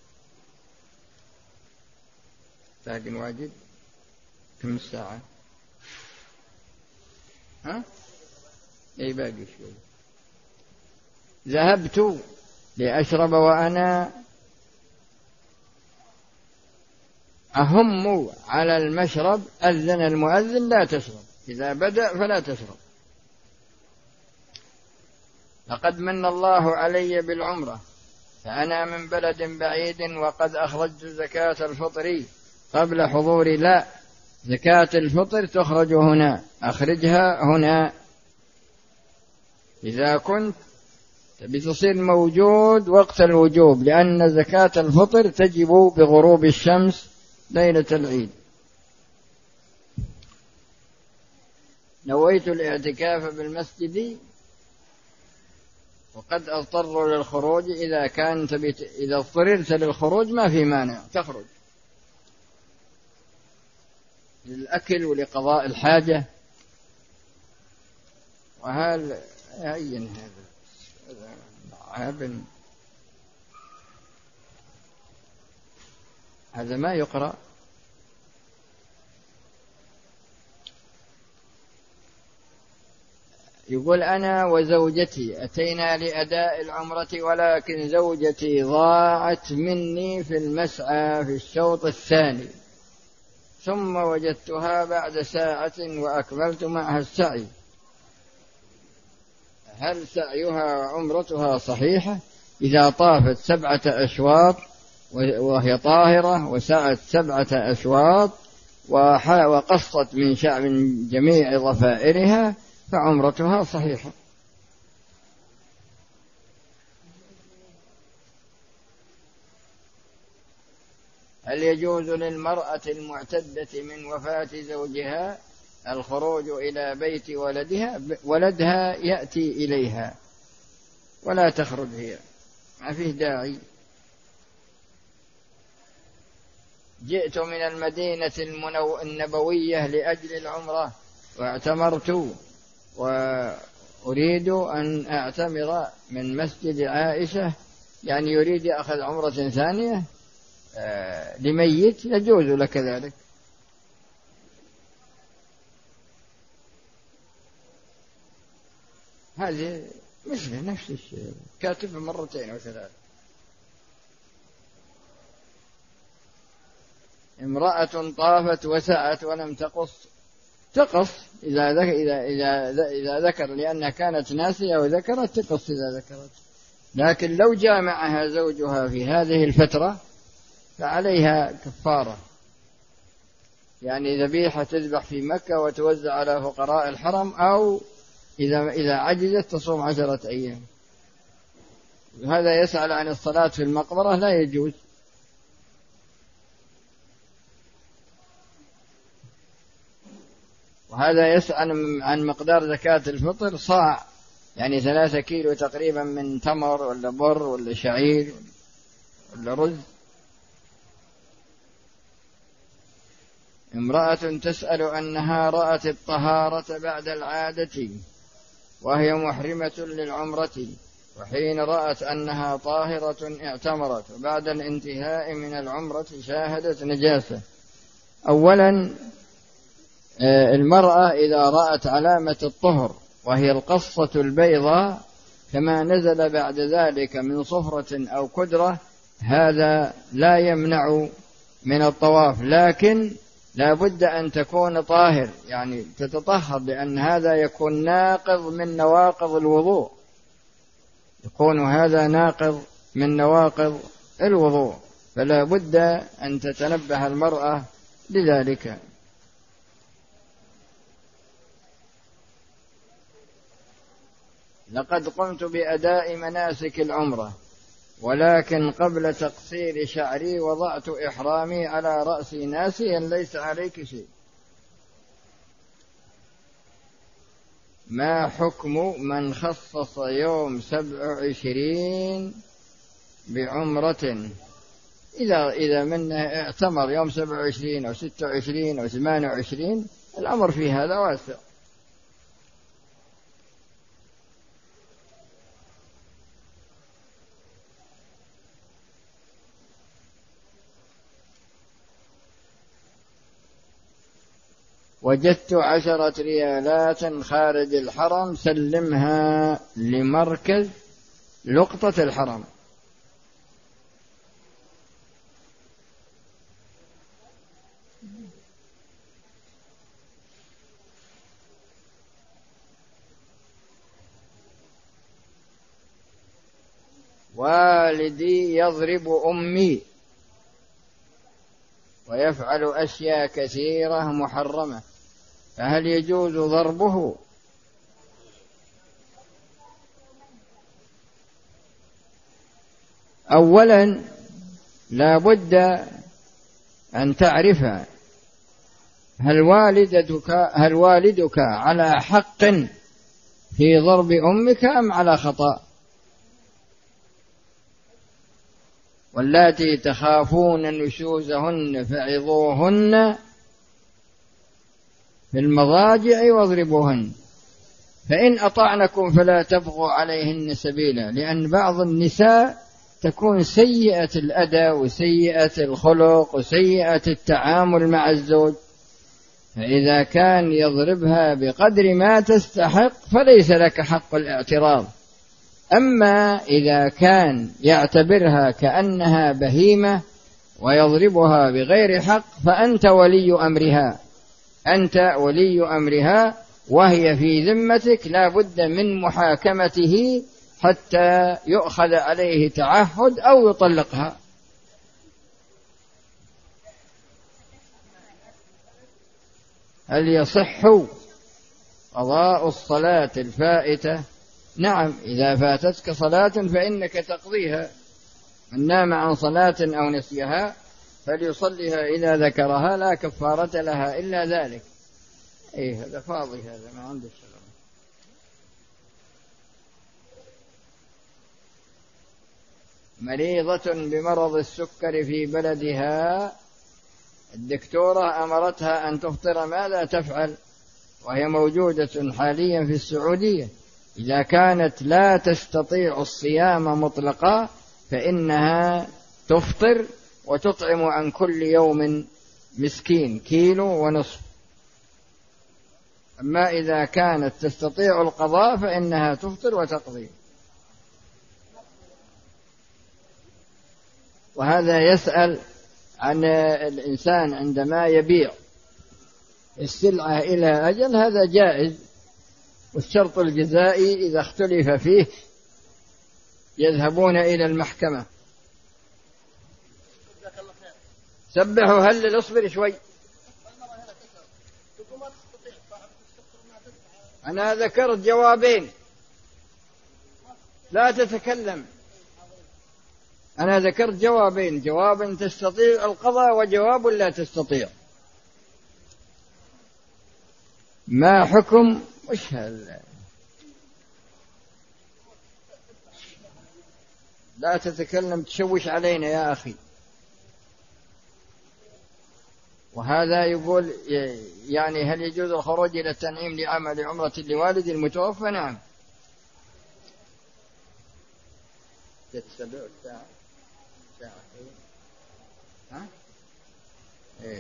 لكن واجب كم الساعة؟ ها؟ أي باقي شوي. ذهبت لأشرب وأنا أهم على المشرب، أذن المؤذن لا تشرب، إذا بدأ فلا تشرب. لقد من الله علي بالعمرة، فأنا من بلد بعيد وقد أخرجت زكاة الفطر قبل حضوري. لا، زكاة الفطر تخرج هنا، أخرجها هنا. إذا كنت بتصير موجود وقت الوجوب، لأن زكاة الفطر تجب بغروب الشمس ليلة العيد. نويت الاعتكاف بالمسجد وقد أضطر للخروج. إذا كانت بت... إذا اضطررت للخروج ما في مانع، تخرج للأكل ولقضاء الحاجة. وهل أين هذا هذا هذا ما يقرأ. يقول أنا وزوجتي أتينا لأداء العمرة، ولكن زوجتي ضاعت مني في المسعى في الشوط الثاني، ثم وجدتها بعد ساعة وأكملت معها السعي. هل سعيها وعمرتها صحيحة إذا طافت سبعة أشواط وهي طاهرة وسعت سبعة أشواط وقصت من شعب من جميع ضفائرها فعمرتها صحيحة؟ هل يجوز للمرأة المعتدة من وفاة زوجها الخروج إلى بيت ولدها؟ ولدها يأتي إليها ولا تخرج هي، ما فيه داعي. جئت من المدينة المنو... النبوية لأجل العمرة واعتمرت، وأريد أن أعتمر من مسجد عائشة، يعني يريد أخذ عمرة ثانية آه لميت، يجوز لك ذلك. هذه مثل نفس الشيء، كاتب مرتين أو ثلاث. امرأة طافت وسعت ولم تقص تقص إذا ذكر, إذا, إذا, إذا ذكر لأنها كانت ناسية وذكرت تقص إذا ذكرت. لكن لو جامعها زوجها في هذه الفترة فعليها كفارة، يعني ذبيحة تذبح في مكة وتوزع على فقراء الحرم، أو إذا إذا عجزت تصوم عشرة أيام. هذا يسأل عن الصلاة في المقبرة لا يجوز. وهذا يسأل عن مقدار زكاة الفطر صاع، يعني ثلاثة كيلو تقريبا من تمر ولا بر ولا شعير ولا رز. امرأة تسأل أنها رأت الطهارة بعد العادة وهي محرمة للعمرة، وحين رأت أنها طاهرة اعتمرت، وبعد الانتهاء من العمرة شاهدت نجاسة. أولا المرأة إذا رأت علامة الطهر وهي القصة البيضاء كما نزل بعد ذلك من صفرة أو كدرة، هذا لا يمنع من الطواف، لكن لا بد أن تكون طاهر، يعني تتطهر، لأن هذا يكون ناقض من نواقض الوضوء، يكون هذا ناقض من نواقض الوضوء، فلا بد أن تتنبه المرأة لذلك. لقد قمت بأداء مناسك العمرة، ولكن قبل تقصير شعري وضعت إحرامي على رأسي ناسيا، ليس عليك شيء. ما حكم من خصص يوم سبع وعشرين بعمرة؟ إذا إذا من اعتمر يوم سبع وعشرين أو ستة وعشرين أو ثمانية وعشرين الأمر في هذا واسع. وجدت عشرة ريالات خارج الحرم، سلمها لمركز لقطة الحرم. والدي يضرب أمي ويفعل أشياء كثيرة محرمة، فهل يجوز ضربه؟ أولا لا بد أن تعرف هل والدتك هل والدك على حق في ضرب أمك أم على خطأ؟ واللاتي تخافون نشوزهن فعظوهن في المضاجع واضربوهن، فإن أطعنكم فلا تبغوا عليهن سبيلا، لأن بعض النساء تكون سيئة الأدب وسيئة الخلق وسيئة التعامل مع الزوج، فإذا كان يضربها بقدر ما تستحق فليس لك حق الاعتراض. أما إذا كان يعتبرها كأنها بهيمة ويضربها بغير حق فأنت ولي أمرها، أنت ولي أمرها وهي في ذمتك، لا بد من محاكمته حتى يؤخذ عليه تعهد أو يطلقها. هل يصح قضاء الصلاة الفائتة؟ نعم، إذا فاتتك صلاة فإنك تقضيها. من نام عن صلاة أو نسيها فليصليها إذا ذكرها، لا كفارة لها إلا ذلك. إيه هذا فاضي، هذا ما عنده شغل. مريضة بمرض السكر في بلدها، الدكتورة أمرتها أن تفطر، ماذا تفعل وهي موجودة حاليا في السعودية؟ إذا كانت لا تستطيع الصيام مطلقا فإنها تفطر وتطعم عن كل يوم مسكين كيلو ونصف. أما إذا كانت تستطيع القضاء فإنها تفطر وتقضي. وهذا يسأل عن الإنسان عندما يبيع السلعة إلى أجل هذا جائز، والشرط الجزائي إذا اختلف فيه يذهبون إلى المحكمة. سبحوا هل اصبر شوي، أنا ذكرت جوابين لا تتكلم، أنا ذكرت جوابين، جواب تستطيع القضاء وجواب لا تستطيع. ما حكم وش هذا؟ لا تتكلم تشوش علينا يا أخي. وهذا يقول يعني هل يجوز الخروج إلى التنعيم لعمل عمرة لوالد المتوفى؟ نعم. تتسبع الساعة ساعة ها؟ إيه.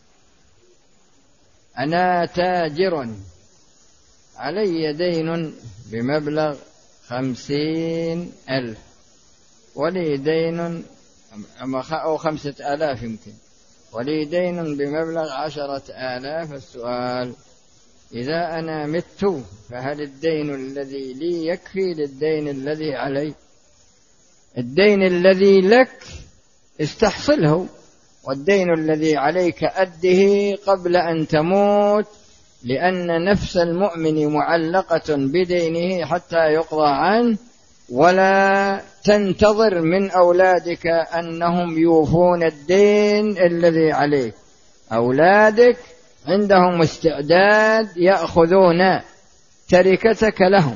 أنا تاجر علي دين بمبلغ خمسين ألف ولي دين أو خمسة آلاف يمكن، ولي دين بمبلغ عشرة آلاف. السؤال: إذا أنا مت فهل الدين الذي لي يكفي للدين الذي علي؟ الدين الذي لك استحصله، والدين الذي عليك أده قبل أن تموت، لأن نفس المؤمن معلقة بدينه حتى يقضى عنه، ولا تنتظر من أولادك أنهم يوفون الدين الذي عليك. أولادك عندهم استعداد يأخذون تركتك لهم،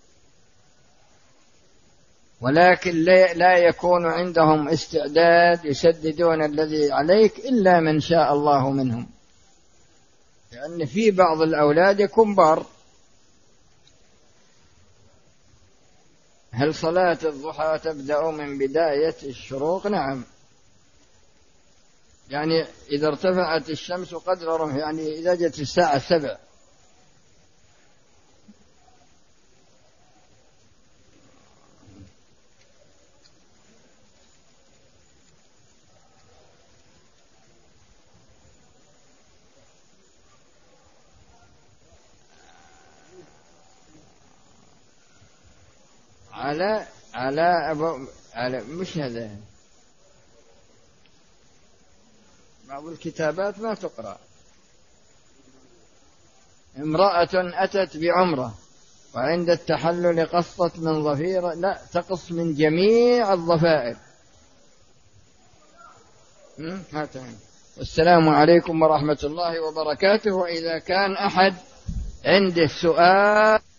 ولكن لا يكون عندهم استعداد يسددون الذي عليك إلا من شاء الله منهم، لأن في بعض الأولاد يكون بار. هل صلاة الضحى تبدأ من بداية الشروق؟ نعم، يعني إذا ارتفعت الشمس قدر رمح، يعني إذا جت الساعة السبع. على على أبو على مش هذا، بعض الكتابات ما تقرأ. امرأة أتت بعمرة وعند التحلل قصت من ظفيرة، لا تقص من جميع الضفائر. والسلام عليكم ورحمة الله وبركاته. وإذا كان أحد عنده سؤال